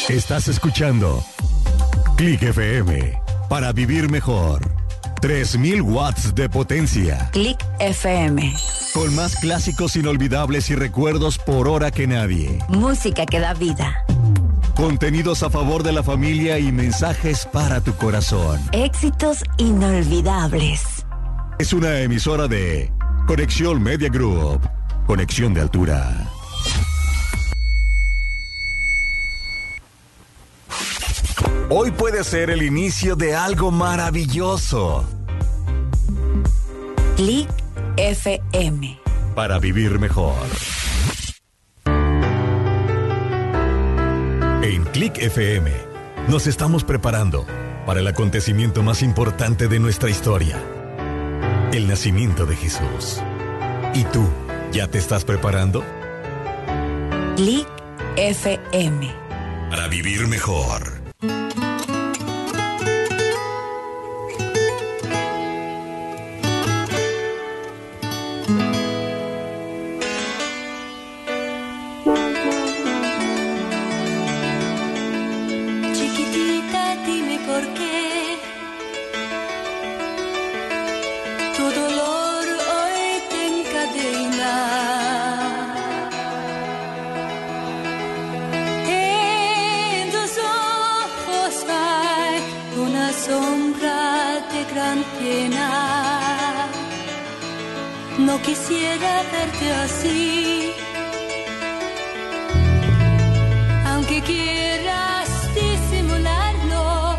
Estás escuchando Click FM, para vivir mejor. 3000 watts de potencia. Click FM. Con más clásicos inolvidables y recuerdos por hora que nadie. Música que da vida. Contenidos a favor de la familia y mensajes para tu corazón. Éxitos inolvidables. Es una emisora de Conexión Media Group. Conexión de altura. Hoy puede ser el inicio de algo maravilloso. Click FM. Para vivir mejor. En Click FM nos estamos preparando para el acontecimiento más importante de nuestra historia. El nacimiento de Jesús. ¿Y tú, ya te estás preparando? Click FM. Para vivir mejor. No quisiera verte así, aunque quieras disimularlo.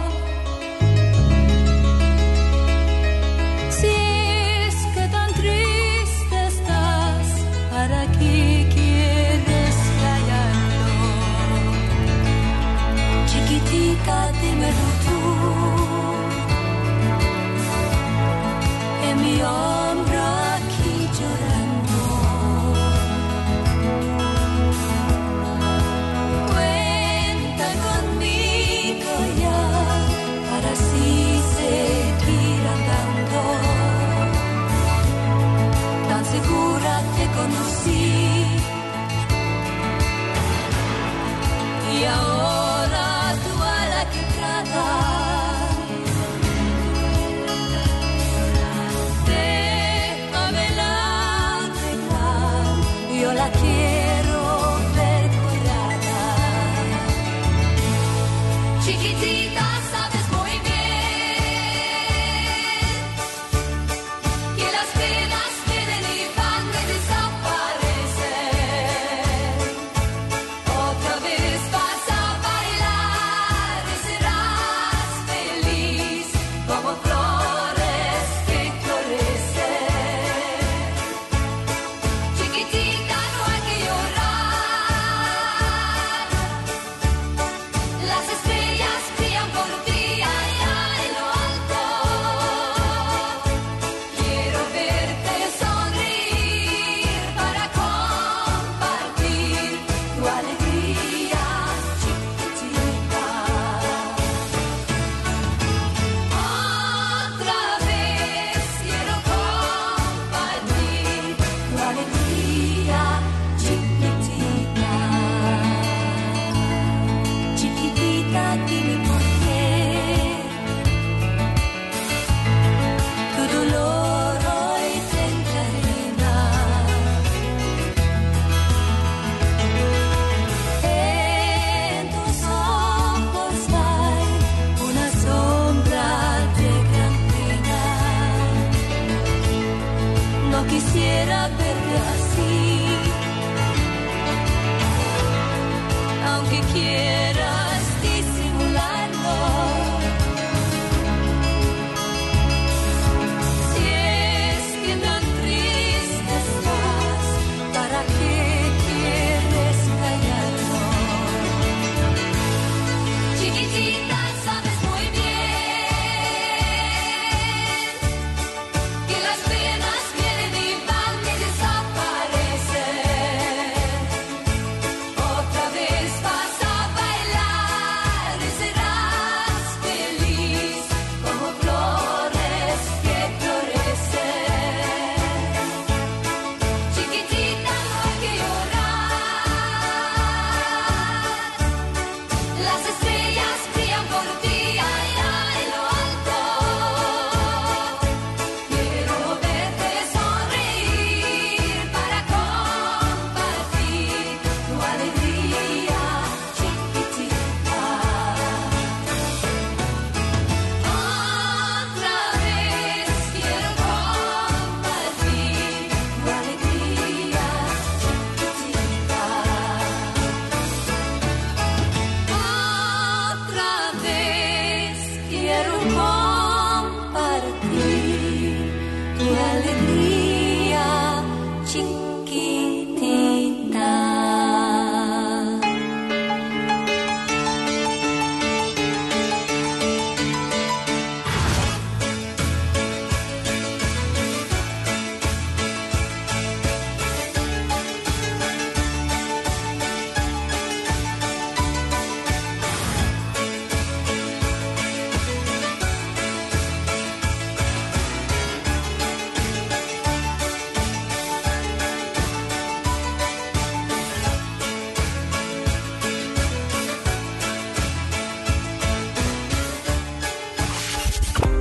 Si es que tan triste estás, ¿para qué quieres callarlo? Chiquitita, dímelo tú, en mi hombro aquí llorando. Cuenta conmigo ya para así seguir andando. Tan segura te conocí y ahora tú a la que tratas. Yo la quiero ver curada. Chiquitita, sabes muy bien que las penas vienen y van y desaparecen. Otra vez vas a bailar y serás feliz como flores que florecen. Chiquitita, las estrellas brillan por ti allá en lo alto. Quiero verte sonreír para compartir tu alegría, chiquitita. Otra vez quiero compartir tu alegría, chiquitita. Chiquitita, dime por qué tu dolor hoy te encadena. En tus ojos hay una sombra de gran pena. No quisiera verte así, aunque quieras disimularlo. Si es que tan triste estás, ¿para qué quieres callarlo? Chiquitita, sabes muy bien que las penas vienen y van y desaparecen. Otra vez vas a bailar.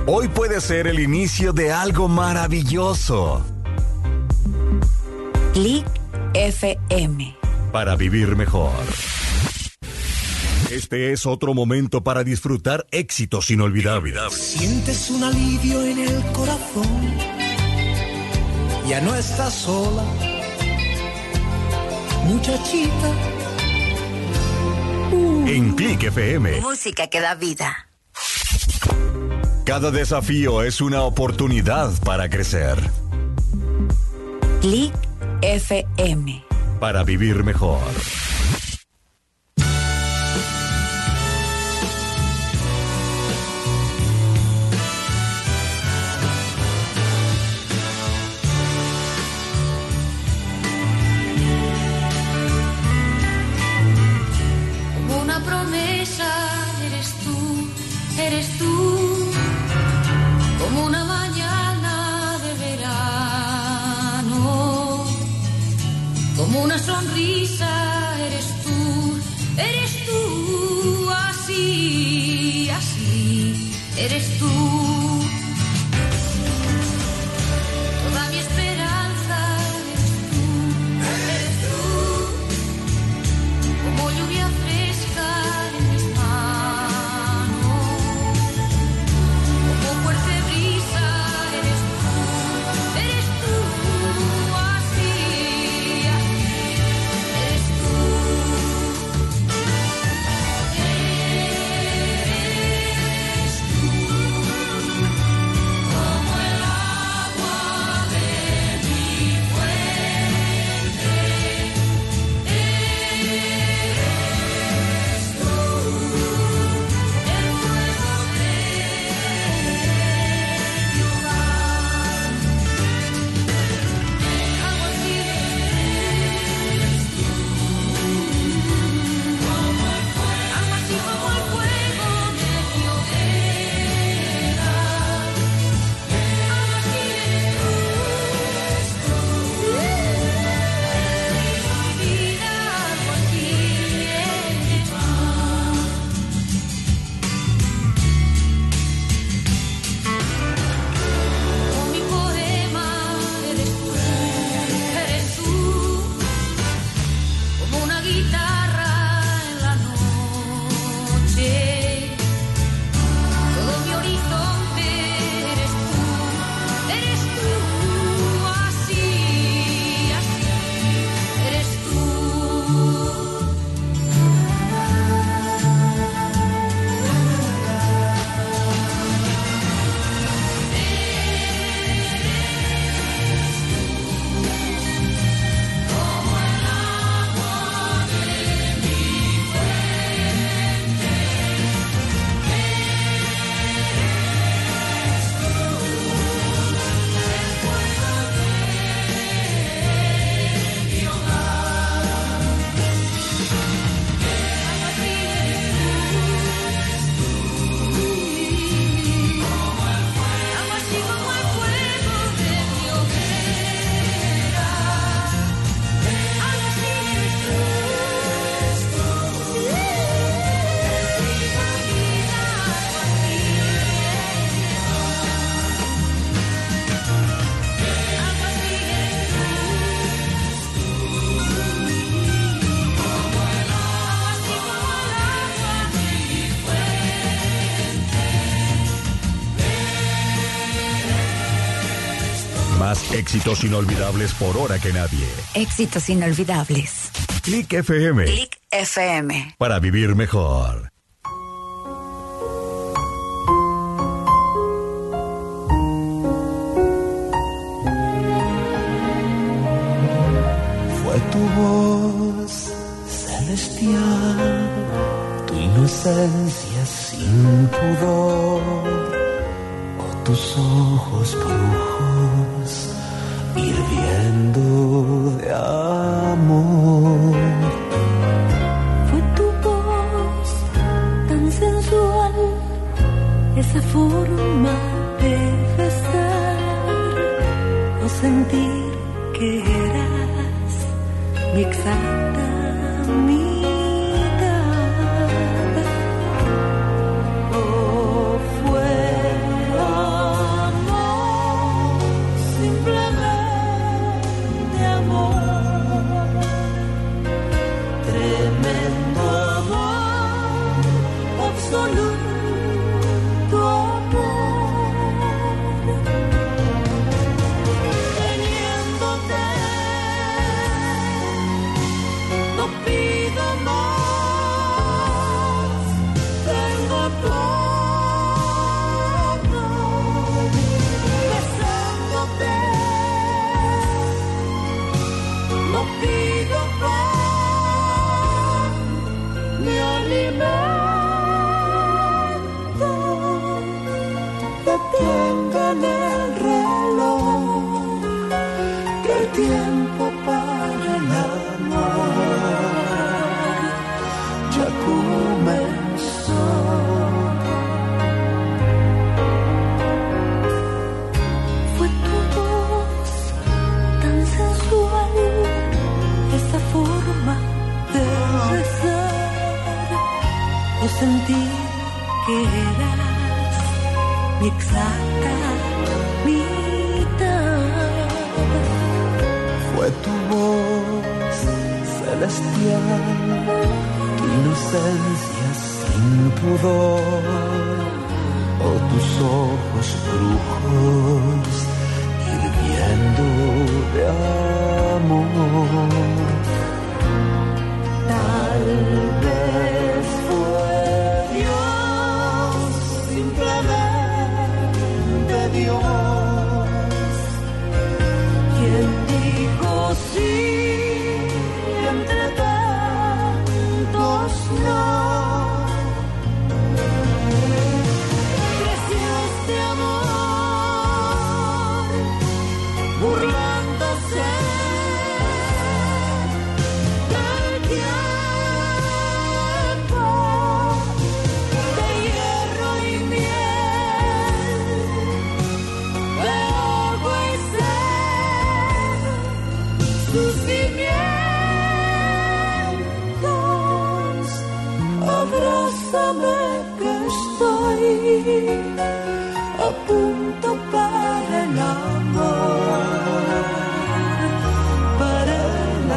Hoy puede ser el inicio de algo maravilloso. Click FM. Para vivir mejor. Este es otro momento para disfrutar éxitos inolvidables. Sientes un alivio en el corazón. Ya no estás sola, muchachita. En Click FM. Música que da vida. Cada desafío es una oportunidad para crecer. Click FM. Para vivir mejor. Como una promesa eres tú, como una mañana de verano, como una sonrisa eres tú, así, eres tú. Toda mi esperanza eres tú, como lluvia fresca en mis manos, como fuerte brisa eres tú, así, eres tú. Como el agua de mi fuente, eres tú, el fuego de mi hogar. Algo así eres tú, algo así como el fuego de mi hoguera. Algo así eres tú, mi vida, algo así eres tú. Como mi poema eres tú, como una guitarra en la noche. Todo mi horizonte eres tú, así, eres tú. Como el agua de mi fuente, eres tú, el fuego de mi hogar. Algo así eres tú, algo así como el fuego de mi hoguera. Algo así eres tú, mi vida, algo así Más éxitos inolvidables por hora que nadie. Éxitos inolvidables. Click FM. Click FM. Para vivir mejor. Fue tu voz celestial, tu inocencia sin pudor, o tus ojos brujos hirviendo de amor. Fue tu voz tan sensual, esa forma de besar, o sentir que eras mi exacta mitad. Oh, fue tremendo amor, absoluto amor. Teniéndote, no pido más, tengo todo. Besándote, no pido más, me alimento. Detengan el reloj, que el tiempo para el amor ya comenzó. Fue tu voz tan sensual, esa forma de besar. Yo sentí que eras mi exacta mitad. Fue tu voz celestial, tu inocencia sin pudor, o tus ojos brujos hirviendo de amor. Tal vez fue Dios, simplemente Dios, ¿Quién dijo sí entre tantos no? Creció este amor burlándose del tiempo, de hierro y miel, de agua y sed, sus cimientos. Abrázame que estoy a punto para el amor, para el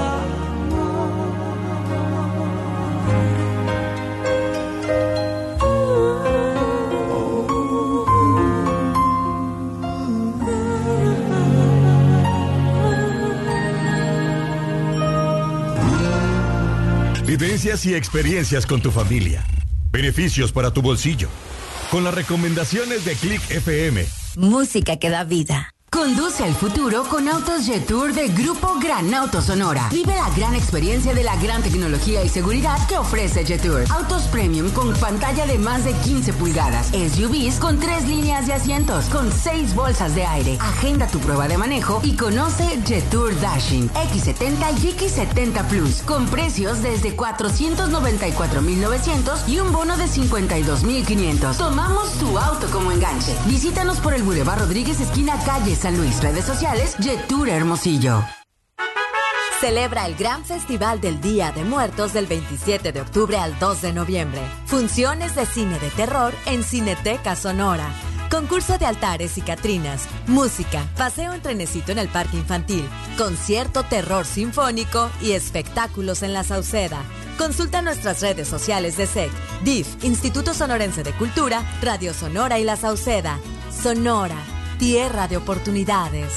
Vivencias y experiencias con tu familia. Beneficios para tu bolsillo. Con las recomendaciones de Click FM. Música que da vida. Conduce al futuro con Autos Jetour de Grupo Gran Auto Sonora. Vive la gran experiencia de la gran tecnología y seguridad que ofrece Jetour. Autos premium con pantalla de más de 15 pulgadas. SUVs con 3 líneas de asientos, con 6 bolsas de aire. Agenda tu prueba de manejo y conoce Jetour Dashing X70 y X70 Plus. Con precios desde $494,900 y un bono de $52,500. Tomamos tu auto como enganche. Visítanos por el Boulevard Rodríguez, esquina calle San Luis. Redes sociales, Jetour Hermosillo. Celebra el gran festival del Día de Muertos del 27 de octubre al 2 de noviembre. Funciones de cine de terror en Cineteca Sonora. Concurso de altares y catrinas, música, paseo en trenecito en el parque infantil, concierto terror sinfónico y espectáculos en la Sauceda. Consulta nuestras redes sociales de SEC, DIF, Instituto Sonorense de Cultura, Radio Sonora y la Sauceda. Sonora, tierra de oportunidades.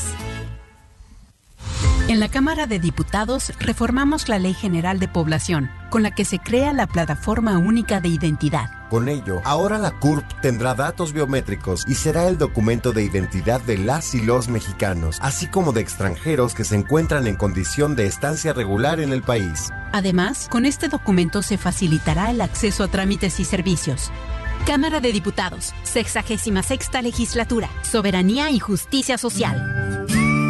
En la Cámara de Diputados reformamos la Ley General de Población, con la que se crea la Plataforma Única de Identidad. Con ello, ahora la CURP tendrá datos biométricos y será el documento de identidad de las y los mexicanos, así como de extranjeros que se encuentran en condición de estancia regular en el país. Además, con este documento se facilitará el acceso a trámites y servicios. Cámara de Diputados, 66ª Legislatura, Soberanía y Justicia Social.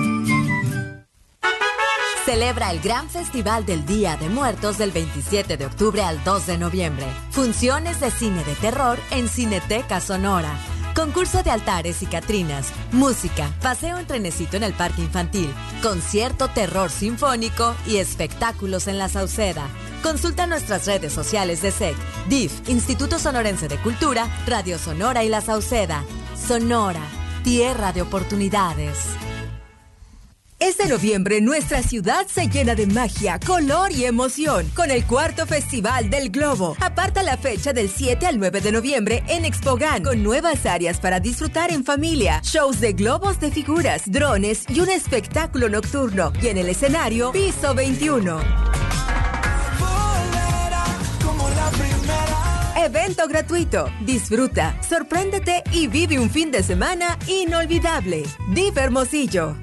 Celebra el gran festival del Día de Muertos del 27 de octubre al 2 de noviembre. Funciones de cine de terror en Cineteca Sonora. Concurso de altares y catrinas, música, paseo en trenecito en el parque infantil, concierto terror sinfónico y espectáculos en la Sauceda. Consulta nuestras redes sociales de SEC, DIF, Instituto Sonorense de Cultura, Radio Sonora y la Sauceda. Sonora, tierra de oportunidades. Este noviembre nuestra ciudad se llena de magia, color y emoción con el 4º Festival del Globo. Aparta la fecha del 7 al 9 de noviembre en Expogan con nuevas áreas para disfrutar en familia, shows de globos de figuras, drones y un espectáculo nocturno. Y en el escenario, Piso 21. Evento gratuito. Disfruta, sorpréndete y vive un fin de semana inolvidable. DIF Hermosillo.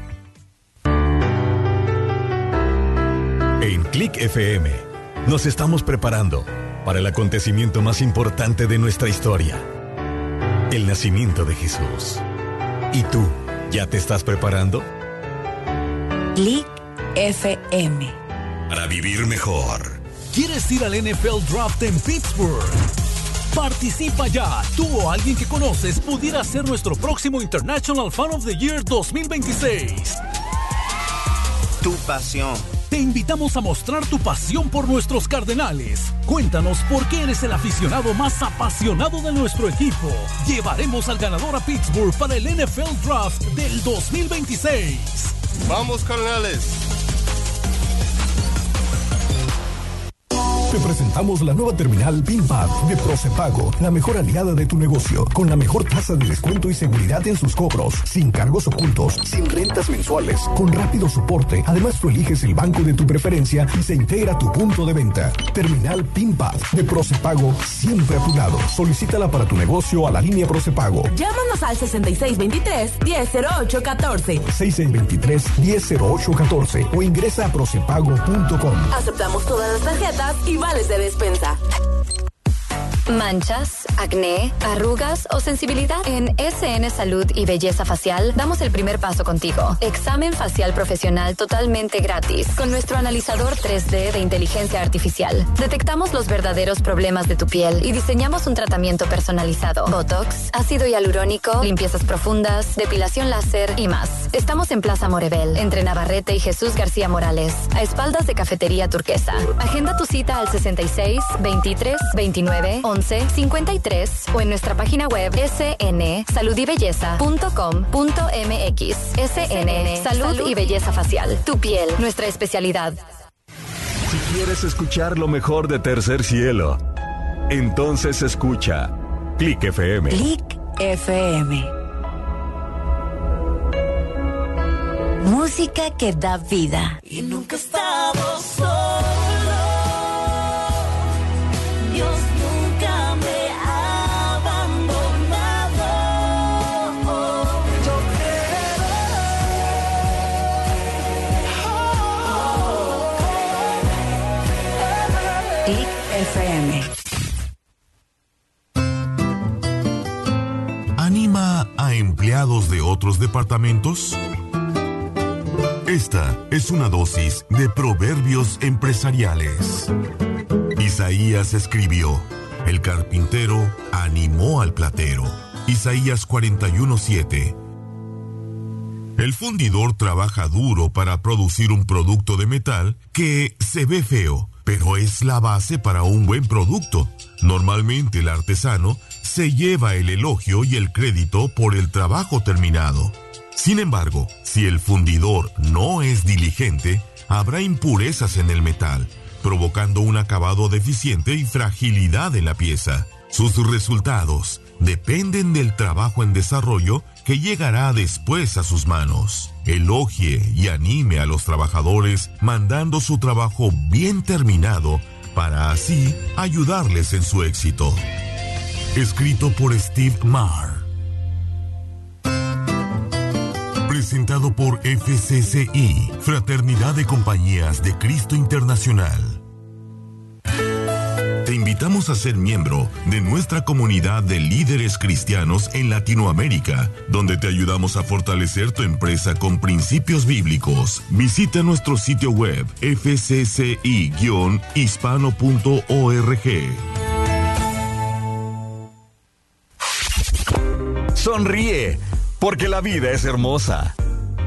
En Click FM nos estamos preparando para el acontecimiento más importante de nuestra historia, el nacimiento de Jesús. ¿Y tú, ya te estás preparando? Click FM. Para vivir mejor. ¿Quieres ir al NFL Draft en Pittsburgh? Participa ya. Tú o alguien que conoces pudiera ser nuestro próximo International Fan of the Year 2026. Tu pasión. Te invitamos a mostrar tu pasión por nuestros Cardenales. Cuéntanos por qué eres el aficionado más apasionado de nuestro equipo. Llevaremos al ganador a Pittsburgh para el NFL Draft del 2026. ¡Vamos, Cardenales! Te presentamos la nueva terminal PinPad de Procepago, la mejor aliada de tu negocio, con la mejor tasa de descuento y seguridad en sus cobros, sin cargos ocultos, sin rentas mensuales, con rápido soporte. Además, tú eliges el banco de tu preferencia y se integra a tu punto de venta. Terminal PinPad de Procepago, siempre a tu lado. Solicítala para tu negocio a la línea Procepago. Llámanos al 6623-100814. 6623-100814 o ingresa a procepago.com. Aceptamos todas las tarjetas y vales de despensa. ¿Manchas, acné, arrugas o sensibilidad? En SN Salud y Belleza Facial damos el primer paso contigo. Examen facial profesional totalmente gratis con nuestro analizador 3D de inteligencia artificial. Detectamos los verdaderos problemas de tu piel y diseñamos un tratamiento personalizado. Botox, ácido hialurónico, limpiezas profundas, depilación láser y más. Estamos en Plaza Morebel, entre Navarrete y Jesús García Morales, a espaldas de Cafetería Turquesa. Agenda tu cita al 66 23 29 11 53 o en nuestra página web snsaludybelleza.com.mx. SN Salud y Belleza Facial. Tu piel, nuestra especialidad. Si quieres escuchar lo mejor de Tercer Cielo, entonces escucha Click FM. Click FM. Música que da vida. Y nunca he estado solo. Dios nunca me ha abandonado. Yo creo. Click FM. ¿Anima a empleados de otros departamentos? Esta es una dosis de proverbios empresariales. Isaías escribió: el carpintero animó al platero. Isaías 41:7. El fundidor trabaja duro para producir un producto de metal que se ve feo, pero es la base para un buen producto. Normalmente el artesano se lleva el elogio y el crédito por el trabajo terminado. Sin embargo, si el fundidor no es diligente, habrá impurezas en el metal, provocando un acabado deficiente y fragilidad en la pieza. Sus resultados dependen del trabajo en desarrollo que llegará después a sus manos. Elogie y anime a los trabajadores mandando su trabajo bien terminado para así ayudarles en su éxito. Escrito por Steve Marr. Presentado por FCCI, Fraternidad de Compañías de Cristo Internacional. Te invitamos a ser miembro de nuestra comunidad de líderes cristianos en Latinoamérica, donde te ayudamos a fortalecer tu empresa con principios bíblicos. Visita nuestro sitio web fcci-hispano.org. Sonríe, porque la vida es hermosa.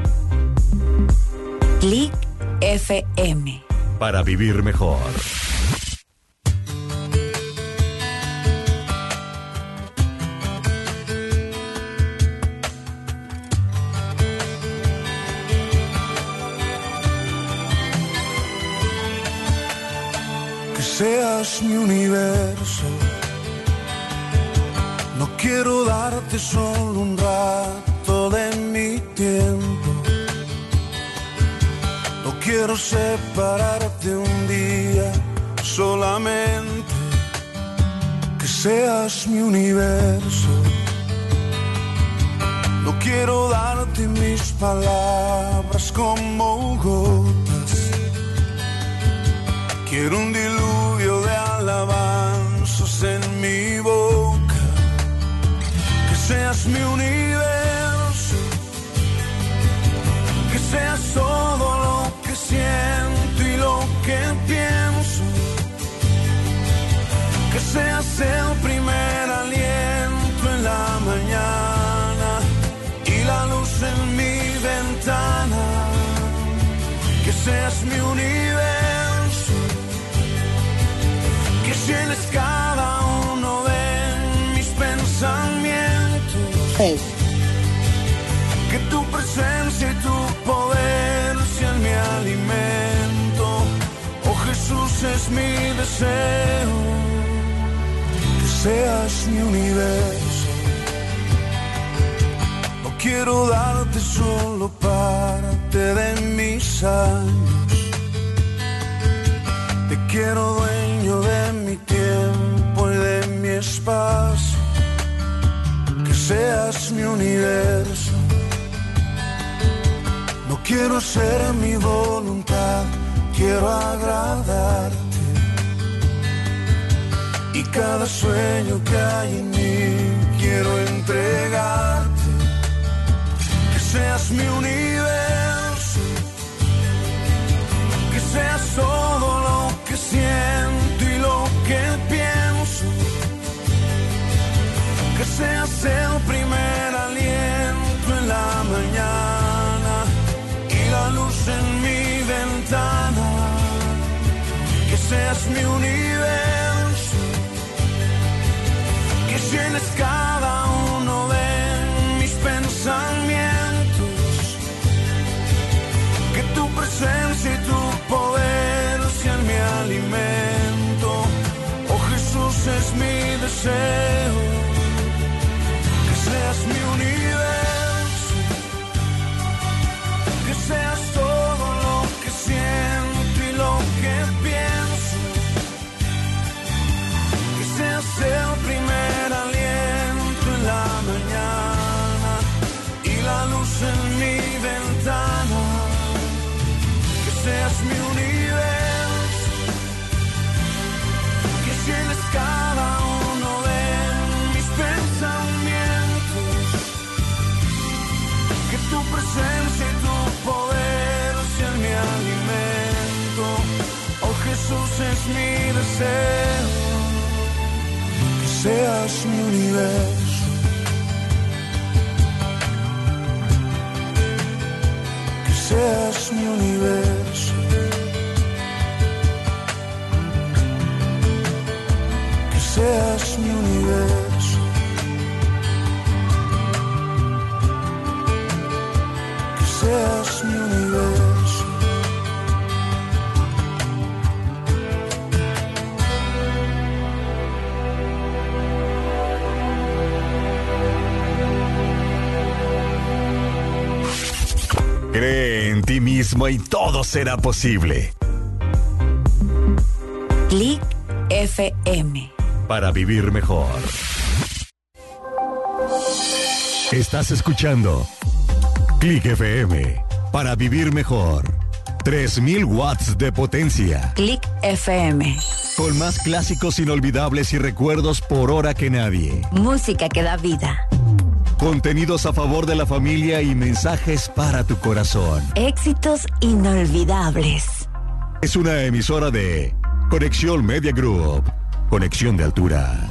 Click FM. Para vivir mejor. seas mi universo. No quiero darte solo un rato de mi tiempo. No quiero separarte un día, solamente que seas mi universo. No quiero darte mis palabras como gotas. Quiero un diluvio de alabanzas en mi boca. Que seas mi universo. Que seas todo lo que siento y lo que pienso. Que seas el primer aliento en la mañana y la luz en mi ventana. Que seas mi universo. Que llenes cada uno de mis pensamientos. Hey. Que tu presencia y tu poder sean mi alimento. Oh Jesús, es mi deseo. Que seas mi universo. No quiero darte solo parte de mis años. Te quiero dueño de mi tiempo y de mi espacio. Que seas mi universo. No quiero hacer mi voluntad, quiero agradarte. Y cada sueño que hay en mí quiero entregarte. Que seas mi universo. Que seas todo lo que siento y lo que pienso. Que seas el primer aliento en la mañana y la luz en mi ventana. Que seas mi universo. Que llenes cada uno de mis pensamientos. Que tu presencia y tu poder sean mi alimento. Oh Jesús, es mi deseo. Que seas mi universo. Que seas todo lo que siento y lo que pienso. Que seas el primer aliento en la mañana y la luz en mi ventana. Que seas mi universo. Que llenes cada uno de mis pensamientos. Que tu presencia y tu poder sean mi alimento. Oh Jesús, es mi deseo. Que seas mi universo. Que seas mi universo. Que seas mi universo. Que seas mi universo. Cree en ti mismo y todo será posible. Click FM. Para vivir mejor. Estás escuchando Click FM. Para vivir mejor. 3000 watts de potencia. Click FM. Con más clásicos inolvidables y recuerdos por hora que nadie. Música que da vida. Contenidos a favor de la familia y mensajes para tu corazón. Éxitos inolvidables. Es una emisora de Conexión Media Group. Conexión de altura.